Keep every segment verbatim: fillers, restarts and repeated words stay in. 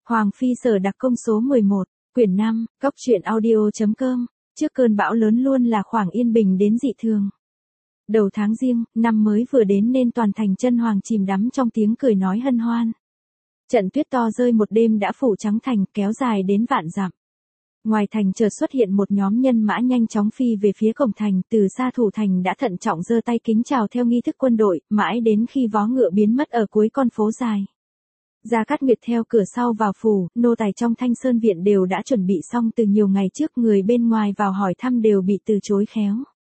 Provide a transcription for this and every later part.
Hoàng Phi Sở Đặc Công số mười một, quyển năm, Cóc truyện audio.com, trước cơn bão lớn luôn là khoảng yên bình đến dị thường. Đầu tháng Giêng, năm mới vừa đến nên toàn thành Chân Hoàng chìm đắm trong tiếng cười nói hân hoan. Trận tuyết to rơi một đêm đã phủ trắng thành, kéo dài đến vạn dặm. Ngoài thành chợt xuất hiện một nhóm nhân mã nhanh chóng phi về phía cổng thành, từ xa thủ thành đã thận trọng giơ tay kính chào theo nghi thức quân đội, mãi đến khi vó ngựa biến mất ở cuối con phố dài. Gia Cát Nguyệt theo cửa sau vào phủ, nô tài trong Thanh Sơn viện đều đã chuẩn bị xong từ nhiều ngày trước, người bên ngoài vào hỏi thăm đều bị từ chối khéo.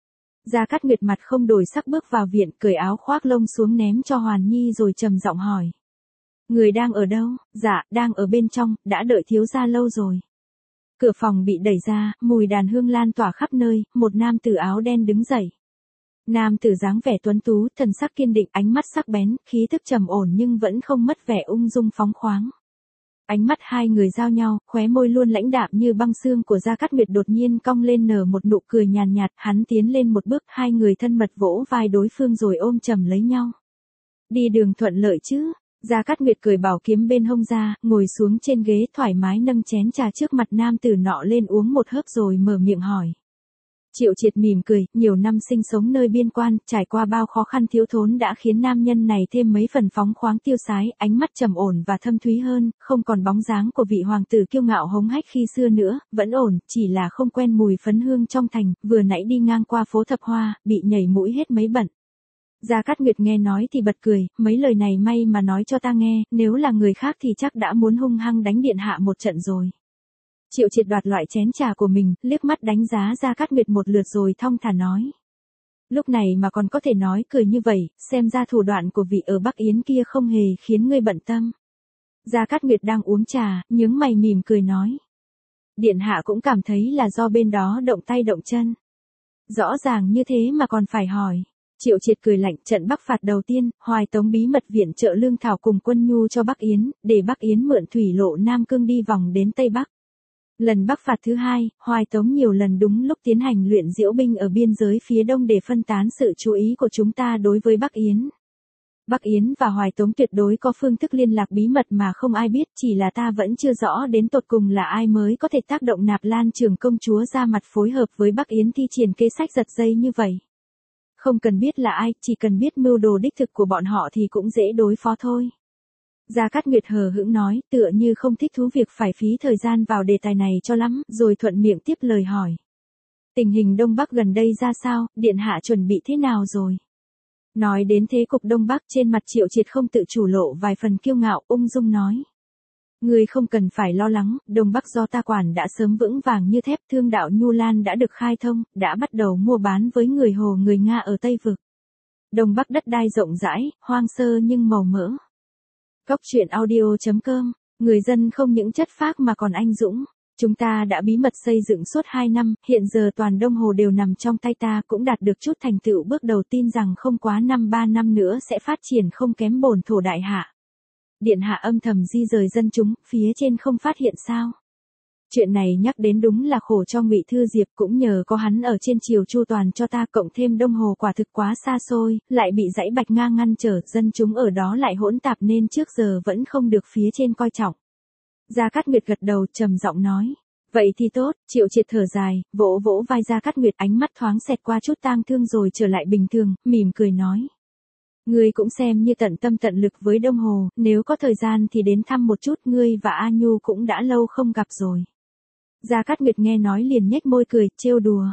Gia Cát Nguyệt mặt không đổi sắc bước vào viện, cởi áo khoác lông xuống ném cho Hoàn Nhi rồi trầm giọng hỏi: "Người đang ở đâu?" "Dạ, đang ở bên trong, đã đợi thiếu gia lâu rồi." Cửa phòng bị đẩy ra, mùi đàn hương lan tỏa khắp nơi, một nam tử áo đen đứng dậy. Nam tử dáng vẻ tuấn tú, thần sắc kiên định, ánh mắt sắc bén, khí tức trầm ổn nhưng vẫn không mất vẻ ung dung phóng khoáng. Ánh mắt hai người giao nhau, khóe môi luôn lãnh đạm như băng xương của Gia Cát Nguyệt đột nhiên cong lên nở một nụ cười nhàn nhạt, hắn tiến lên một bước, hai người thân mật vỗ vai đối phương rồi ôm chầm lấy nhau. "Đi đường thuận lợi chứ?" Gia Cát Nguyệt cười bảo kiếm bên hông ra, ngồi xuống trên ghế thoải mái nâng chén trà trước mặt nam tử nọ lên uống một hớp rồi mở miệng hỏi. Triệu Triệt mỉm cười, nhiều năm sinh sống nơi biên quan, trải qua bao khó khăn thiếu thốn đã khiến nam nhân này thêm mấy phần phóng khoáng tiêu sái, ánh mắt trầm ổn và thâm thúy hơn, không còn bóng dáng của vị hoàng tử kiêu ngạo hống hách khi xưa nữa, vẫn ổn, chỉ là không quen mùi phấn hương trong thành, vừa nãy đi ngang qua phố Thập Hoa, bị nhảy mũi hết mấy bận. Gia Cát Nguyệt nghe nói thì bật cười, mấy lời này may mà nói cho ta nghe, nếu là người khác thì chắc đã muốn hung hăng đánh điện hạ một trận rồi. Triệu Triệt đoạt loại chén trà của mình, liếc mắt đánh giá Gia Cát Nguyệt một lượt rồi thong thả nói. Lúc này mà còn có thể nói cười như vậy, xem ra thủ đoạn của vị ở Bắc Yến kia không hề khiến ngươi bận tâm. Gia Cát Nguyệt đang uống trà, nhướng mày mỉm cười nói. Điện hạ cũng cảm thấy là do bên đó động tay động chân. Rõ ràng như thế mà còn phải hỏi. Triệu Triệt cười lạnh, trận Bắc phạt đầu tiên, Hoài Tống bí mật viện trợ lương thảo cùng quân nhu cho Bắc Yến, để Bắc Yến mượn thủy lộ Nam Cương đi vòng đến Tây Bắc. Lần Bắc phạt thứ hai, Hoài Tống nhiều lần đúng lúc tiến hành luyện diễu binh ở biên giới phía đông để phân tán sự chú ý của chúng ta đối với Bắc Yến. Bắc Yến và Hoài Tống tuyệt đối có phương thức liên lạc bí mật mà không ai biết, chỉ là ta vẫn chưa rõ đến tột cùng là ai mới có thể tác động Nạp Lan Trường công chúa ra mặt phối hợp với Bắc Yến thi triển kế sách giật dây như vậy. Không cần biết là ai, chỉ cần biết mưu đồ đích thực của bọn họ thì cũng dễ đối phó thôi. Gia Cát Nguyệt hờ hững nói, tựa như không thích thú việc phải phí thời gian vào đề tài này cho lắm, rồi thuận miệng tiếp lời hỏi. Tình hình Đông Bắc gần đây ra sao, điện hạ chuẩn bị thế nào rồi? Nói đến thế cục Đông Bắc, trên mặt Triệu Triệt không tự chủ lộ vài phần kiêu ngạo, ung dung nói. Ngươi không cần phải lo lắng, Đông Bắc do ta quản đã sớm vững vàng như thép, thương đạo Nhu Lan đã được khai thông, đã bắt đầu mua bán với người Hồ người Nga ở Tây Vực. Đông Bắc đất đai rộng rãi, hoang sơ nhưng màu mỡ. Cóc truyện audio.com, người dân không những chất phác mà còn anh dũng. Chúng ta đã bí mật xây dựng suốt hai năm, hiện giờ toàn Đông Hồ đều nằm trong tay ta, cũng đạt được chút thành tựu bước đầu, tin rằng không quá năm ba năm nữa sẽ phát triển không kém bổn thổ đại hạ. Điện hạ âm thầm di rời dân chúng, phía trên không phát hiện sao? Chuyện này nhắc đến đúng là khổ cho Ngụy Thư Diệp, cũng nhờ có hắn ở trên triều chu toàn cho ta, cộng thêm Đông Hồ quả thực quá xa xôi, lại bị dãy Bạch Nga ngăn trở, dân chúng ở đó lại hỗn tạp nên trước giờ vẫn không được phía trên coi trọng. Gia Cát Nguyệt gật đầu trầm giọng nói. Vậy thì tốt, Triệu Triệt thở dài, vỗ vỗ vai Gia Cát Nguyệt, ánh mắt thoáng xẹt qua chút tang thương rồi trở lại bình thường, mỉm cười nói. Ngươi cũng xem như tận tâm tận lực với Đông Hồ, nếu có thời gian thì đến thăm một chút, ngươi và A Nhu cũng đã lâu không gặp rồi. Gia Cát Nguyệt nghe nói liền nhếch môi cười, trêu đùa.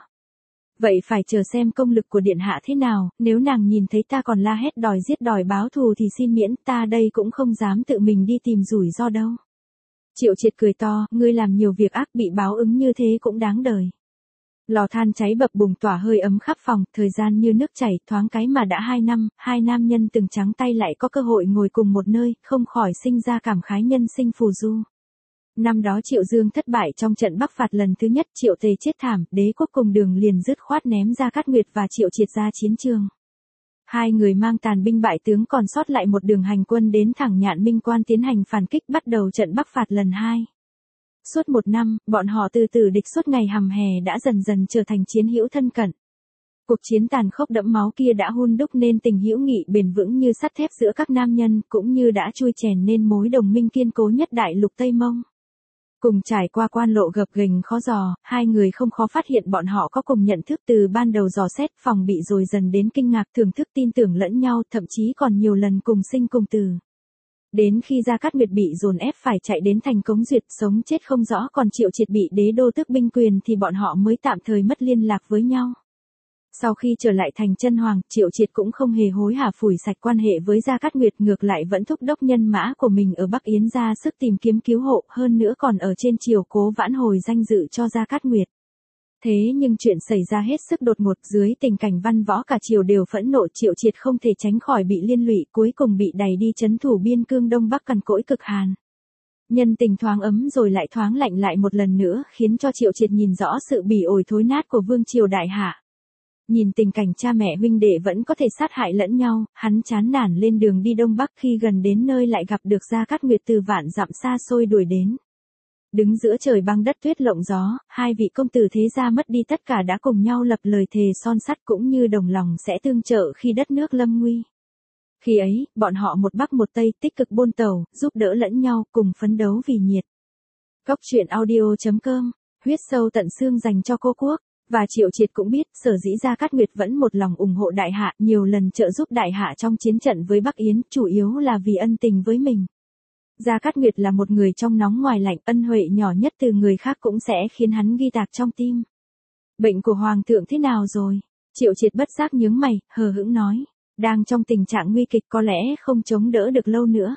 Vậy phải chờ xem công lực của điện hạ thế nào, nếu nàng nhìn thấy ta còn la hét đòi giết đòi báo thù thì xin miễn, ta đây cũng không dám tự mình đi tìm rủi ro đâu. Triệu Triệt cười to, ngươi làm nhiều việc ác bị báo ứng như thế cũng đáng đời. Lò than cháy bập bùng tỏa hơi ấm khắp phòng, thời gian như nước chảy, thoáng cái mà đã hai năm, hai nam nhân từng trắng tay lại có cơ hội ngồi cùng một nơi, không khỏi sinh ra cảm khái nhân sinh phù du. Năm đó Triệu Dương thất bại trong trận Bắc phạt lần thứ nhất, Triệu Tề chết thảm, đế quốc cùng đường liền dứt khoát ném Gia Cát Nguyệt và Triệu Triệt ra chiến trường. Hai người mang tàn binh bại tướng còn sót lại một đường hành quân đến thẳng Nhạn Minh Quan tiến hành phản kích, bắt đầu trận Bắc phạt lần hai. Suốt một năm, bọn họ từ từ địch suốt ngày hầm hè đã dần dần trở thành chiến hữu thân cận. Cuộc chiến tàn khốc đẫm máu kia đã hun đúc nên tình hữu nghị bền vững như sắt thép giữa các nam nhân, cũng như đã chui chèn nên mối đồng minh kiên cố nhất đại lục Tây Mông. Cùng trải qua quan lộ gập ghềnh khó dò, hai người không khó phát hiện bọn họ có cùng nhận thức từ ban đầu dò xét phòng bị rồi dần đến kinh ngạc thưởng thức tin tưởng lẫn nhau, thậm chí còn nhiều lần cùng sinh cùng tử. Đến khi Gia Cát Nguyệt bị dồn ép phải chạy đến thành Cống Duyệt sống chết không rõ, còn Triệu Triệt bị đế đô tước binh quyền thì bọn họ mới tạm thời mất liên lạc với nhau. Sau khi trở lại thành Chân Hoàng, Triệu Triệt cũng không hề hối hả phủi sạch quan hệ với Gia Cát Nguyệt, ngược lại vẫn thúc đốc nhân mã của mình ở Bắc Yến ra sức tìm kiếm cứu hộ, hơn nữa còn ở trên triều cố vãn hồi danh dự cho Gia Cát Nguyệt. Thế nhưng chuyện xảy ra hết sức đột ngột, dưới tình cảnh văn võ cả triều đều phẫn nộ, Triệu Triệt không thể tránh khỏi bị liên lụy, cuối cùng bị đày đi trấn thủ biên cương Đông Bắc cằn cỗi cực hàn. Nhân tình thoáng ấm rồi lại thoáng lạnh lại một lần nữa, khiến cho Triệu Triệt nhìn rõ sự bỉ ổi thối nát của vương triều đại hạ. Nhìn tình cảnh cha mẹ huynh đệ vẫn có thể sát hại lẫn nhau, hắn chán nản lên đường đi Đông Bắc, khi gần đến nơi lại gặp được Gia Cát Nguyệt từ vạn dặm xa xôi đuổi đến. Đứng giữa trời băng đất tuyết lộng gió, hai vị công tử thế gia mất đi tất cả đã cùng nhau lập lời thề son sắt, cũng như đồng lòng sẽ tương trợ khi đất nước lâm nguy. Khi ấy, bọn họ một Bắc một Tây tích cực buôn tàu, giúp đỡ lẫn nhau, cùng phấn đấu vì nhiệt. Cốc truyện audio chấm com, huyết sâu tận xương dành cho cô quốc. Và Triệu Triệt cũng biết, sở dĩ Gia Cát Nguyệt vẫn một lòng ủng hộ đại hạ, nhiều lần trợ giúp đại hạ trong chiến trận với Bắc Yến, chủ yếu là vì ân tình với mình. Gia Cát Nguyệt là một người trong nóng ngoài lạnh, ân huệ nhỏ nhất từ người khác cũng sẽ khiến hắn ghi tạc trong tim. Bệnh của Hoàng thượng thế nào rồi? Triệu Triệt bất giác nhướng mày, hờ hững nói. Đang trong tình trạng nguy kịch, có lẽ không chống đỡ được lâu nữa.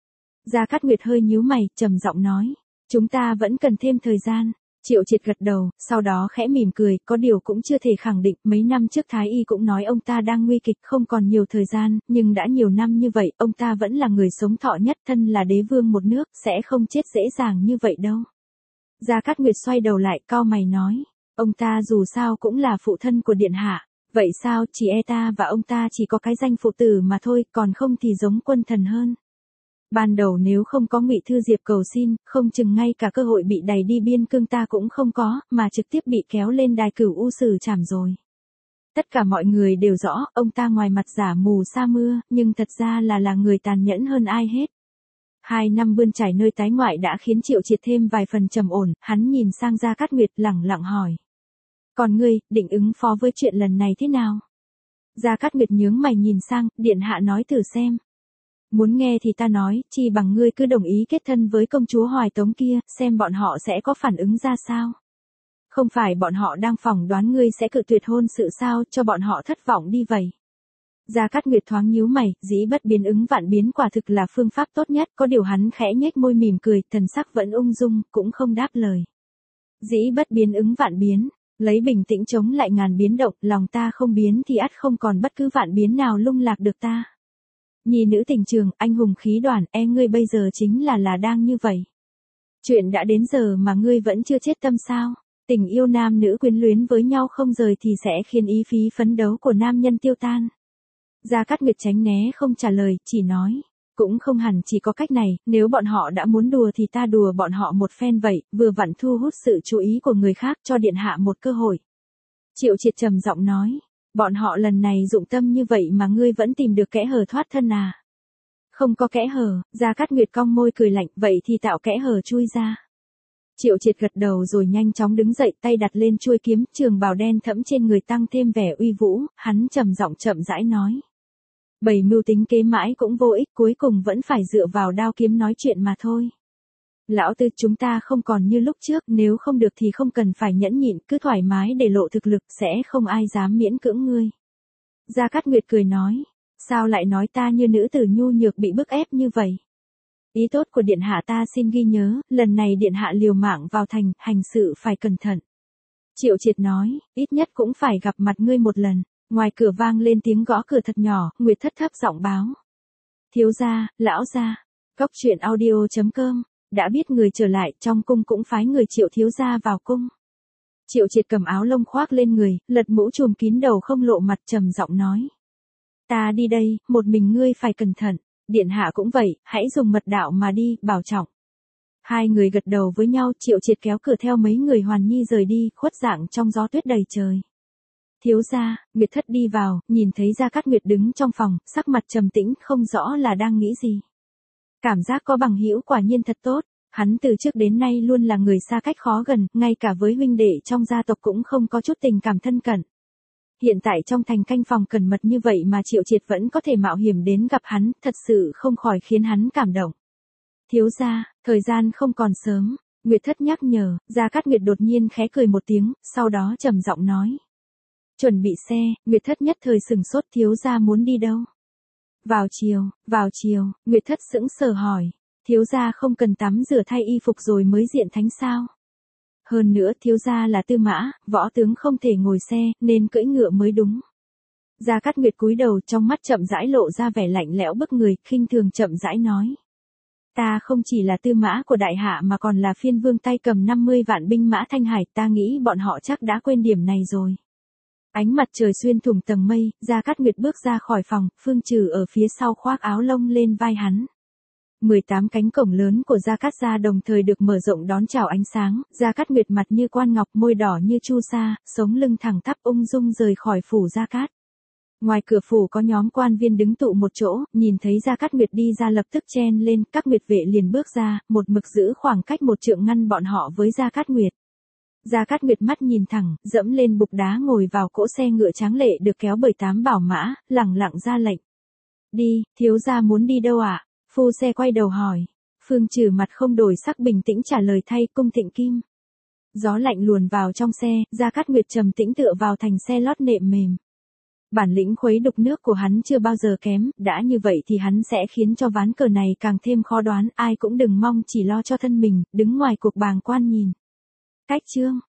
Gia Cát Nguyệt hơi nhíu mày, trầm giọng nói. Chúng ta vẫn cần thêm thời gian. Triệu Triệt gật đầu, sau đó khẽ mỉm cười, có điều cũng chưa thể khẳng định, mấy năm trước Thái Y cũng nói ông ta đang nguy kịch, không còn nhiều thời gian, nhưng đã nhiều năm như vậy, ông ta vẫn là người sống thọ nhất, thân là đế vương một nước, sẽ không chết dễ dàng như vậy đâu. Gia Cát Nguyệt xoay đầu lại, cau mày nói, ông ta dù sao cũng là phụ thân của điện hạ, vậy sao, chỉ e ta và ông ta chỉ có cái danh phụ tử mà thôi, còn không thì giống quân thần hơn. Ban đầu nếu không có Ngụy Thư Diệp cầu xin, không chừng ngay cả cơ hội bị đày đi biên cương ta cũng không có, mà trực tiếp bị kéo lên đài cửu u xử trảm rồi. Tất cả mọi người đều rõ, ông ta ngoài mặt giả mù sa mưa, nhưng thật ra là là người tàn nhẫn hơn ai hết. Hai năm bươn trải nơi tái ngoại đã khiến Triệu Triệt thêm vài phần trầm ổn, hắn nhìn sang Gia Cát Nguyệt lẳng lặng hỏi. Còn ngươi, định ứng phó với chuyện lần này thế nào? Gia Cát Nguyệt nhướng mày nhìn sang, điện hạ nói thử xem. Muốn nghe thì ta nói, chi bằng ngươi cứ đồng ý kết thân với công chúa Hoài Tống kia, xem bọn họ sẽ có phản ứng ra sao. Không phải bọn họ đang phỏng đoán ngươi sẽ cự tuyệt hôn sự sao, cho bọn họ thất vọng đi vậy. Gia Cát Nguyệt thoáng nhíu mày, dĩ bất biến ứng vạn biến quả thực là phương pháp tốt nhất, có điều hắn khẽ nhếch môi mỉm cười, thần sắc vẫn ung dung, cũng không đáp lời. Dĩ bất biến ứng vạn biến, lấy bình tĩnh chống lại ngàn biến động, lòng ta không biến thì ắt không còn bất cứ vạn biến nào lung lạc được ta. Nhi nữ tình trường, anh hùng khí đoàn, e ngươi bây giờ chính là là đang như vậy. Chuyện đã đến giờ mà ngươi vẫn chưa chết tâm sao? Tình yêu nam nữ quyến luyến với nhau không rời thì sẽ khiến ý phí phấn đấu của nam nhân tiêu tan. Gia Cát Nguyệt tránh né không trả lời, chỉ nói. Cũng không hẳn chỉ có cách này, nếu bọn họ đã muốn đùa thì ta đùa bọn họ một phen vậy, vừa vặn thu hút sự chú ý của người khác, cho điện hạ một cơ hội. Triệu Triệt trầm giọng nói. Bọn họ lần này dụng tâm như vậy mà ngươi vẫn tìm được kẽ hở thoát thân à? Không có kẽ hở, Gia Cát Nguyệt cong môi cười lạnh, vậy thì tạo kẽ hở chui ra. Triệu Triệt gật đầu rồi nhanh chóng đứng dậy, tay đặt lên chuôi kiếm, trường bào đen thẫm trên người tăng thêm vẻ uy vũ, hắn trầm giọng chậm rãi nói. Bày mưu tính kế mãi cũng vô ích, cuối cùng vẫn phải dựa vào đao kiếm nói chuyện mà thôi. Lão Tư, chúng ta không còn như lúc trước, nếu không được thì không cần phải nhẫn nhịn, cứ thoải mái để lộ thực lực, sẽ không ai dám miễn cưỡng ngươi. Gia Cát Nguyệt cười nói, sao lại nói ta như nữ tử nhu nhược bị bức ép như vậy? Ý tốt của điện hạ ta xin ghi nhớ, lần này điện hạ liều mạng vào thành, hành sự phải cẩn thận. Triệu Triệt nói, ít nhất cũng phải gặp mặt ngươi một lần. Ngoài cửa vang lên tiếng gõ cửa thật nhỏ, Nguyệt Thất thấp giọng báo. Thiếu gia, lão gia, cốc truyện audio chấm com. Đã biết người trở lại, trong cung cũng phái người Triệu thiếu gia vào cung. Triệu Triệt cầm áo lông khoác lên người, lật mũ trùm kín đầu không lộ mặt, trầm giọng nói. Ta đi đây, một mình ngươi phải cẩn thận, điện hạ cũng vậy, hãy dùng mật đạo mà đi, bảo trọng. Hai người gật đầu với nhau, Triệu Triệt kéo cửa theo mấy người Hoàn Nhi rời đi, khuất dạng trong gió tuyết đầy trời. Thiếu gia, Nguyệt Thất đi vào, nhìn thấy Gia Cát Nguyệt đứng trong phòng, sắc mặt trầm tĩnh, không rõ là đang nghĩ gì. Cảm giác có bằng hữu quả nhiên thật tốt, hắn từ trước đến nay luôn là người xa cách khó gần, ngay cả với huynh đệ trong gia tộc cũng không có chút tình cảm thân cận. Hiện tại trong thành canh phòng cẩn mật như vậy mà Triệu Triệt vẫn có thể mạo hiểm đến gặp hắn, thật sự không khỏi khiến hắn cảm động. Thiếu gia, thời gian không còn sớm, Nguyệt Thất nhắc nhở, Gia Cát Nguyệt đột nhiên khẽ cười một tiếng, sau đó trầm giọng nói. Chuẩn bị xe, Nguyệt Thất nhất thời sừng sốt, thiếu gia muốn đi đâu? Vào chiều, vào chiều, Nguyệt Thất sững sờ hỏi, thiếu gia không cần tắm rửa thay y phục rồi mới diện thánh sao? Hơn nữa thiếu gia là tư mã, võ tướng không thể ngồi xe, nên cưỡi ngựa mới đúng. Gia Cát Nguyệt cúi đầu, trong mắt chậm rãi lộ ra vẻ lạnh lẽo bức người, khinh thường chậm rãi nói. Ta không chỉ là tư mã của đại hạ mà còn là phiên vương tay cầm năm mươi vạn binh mã Thanh Hải, ta nghĩ bọn họ chắc đã quên điểm này rồi. Ánh mặt trời xuyên thủng tầng mây, Gia Cát Nguyệt bước ra khỏi phòng, Phương Trừ ở phía sau khoác áo lông lên vai hắn. mười tám cánh cổng lớn của Gia Cát gia đồng thời được mở rộng đón chào ánh sáng, Gia Cát Nguyệt mặt như quan ngọc, môi đỏ như chu sa, sống lưng thẳng tắp ung dung rời khỏi phủ Gia Cát. Ngoài cửa phủ có nhóm quan viên đứng tụ một chỗ, nhìn thấy Gia Cát Nguyệt đi ra lập tức chen lên, các nguyệt vệ liền bước ra, một mực giữ khoảng cách một trượng ngăn bọn họ với Gia Cát Nguyệt. Gia Cát Nguyệt mắt nhìn thẳng, dẫm lên bục đá ngồi vào cỗ xe ngựa tráng lệ được kéo bởi tám bảo mã, lẳng lặng ra lệnh. Đi, thiếu gia muốn đi đâu ạ? À? Phu xe quay đầu hỏi. Phương Trừ mặt không đổi sắc bình tĩnh trả lời thay, cung Thịnh Kim. Gió lạnh luồn vào trong xe, Gia Cát Nguyệt trầm tĩnh tựa vào thành xe lót nệm mềm. Bản lĩnh khuấy đục nước của hắn chưa bao giờ kém, đã như vậy thì hắn sẽ khiến cho ván cờ này càng thêm khó đoán, ai cũng đừng mong chỉ lo cho thân mình, đứng ngoài cuộc bàng quan nhìn. Cách chương